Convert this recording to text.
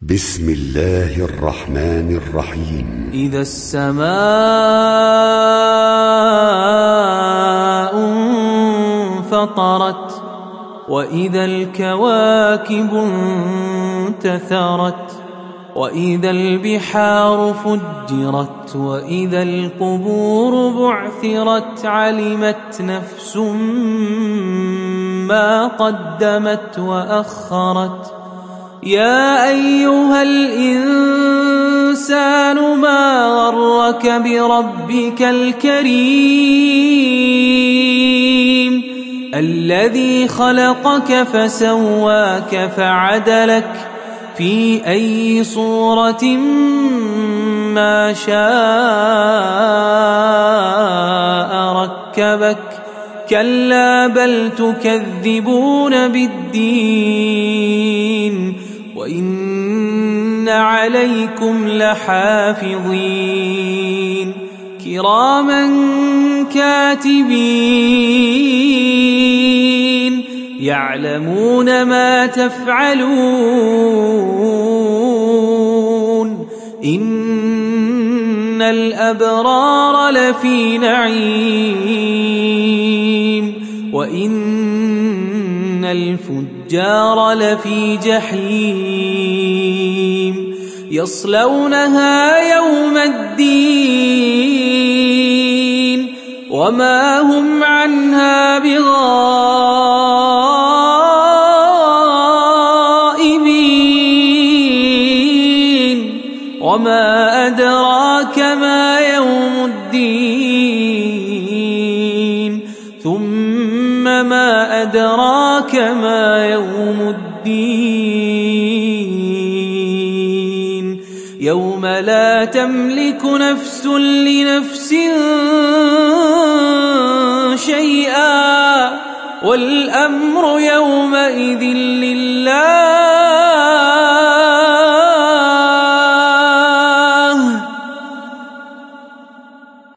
بسم الله الرحمن الرحيم. إذا السماء انفطرت وإذا الكواكب انتثرت وإذا البحار فجرت وإذا القبور بعثرت علمت نفس ما قدمت وأخرت. يا أيها الإنسان ما غرك بربك الكريم الذي خلقك فسواك فعدلك في أي صورة ما شاء ركبك. كلا بل تكذبون بالدين وإن عليكم لحافظين كراما كاتبين يعلمون ما تفعلون. إن الأبرار لفي نعيم وإن الفجار لفي جحيم يصلونها يوم الدين وما هم عنها بغائبين. وما أدراك ما يوم الدين ثم ما أدراك ما يوم الدين يوم لا تملك نفس لنفس شيئا والأمر يومئذ لله.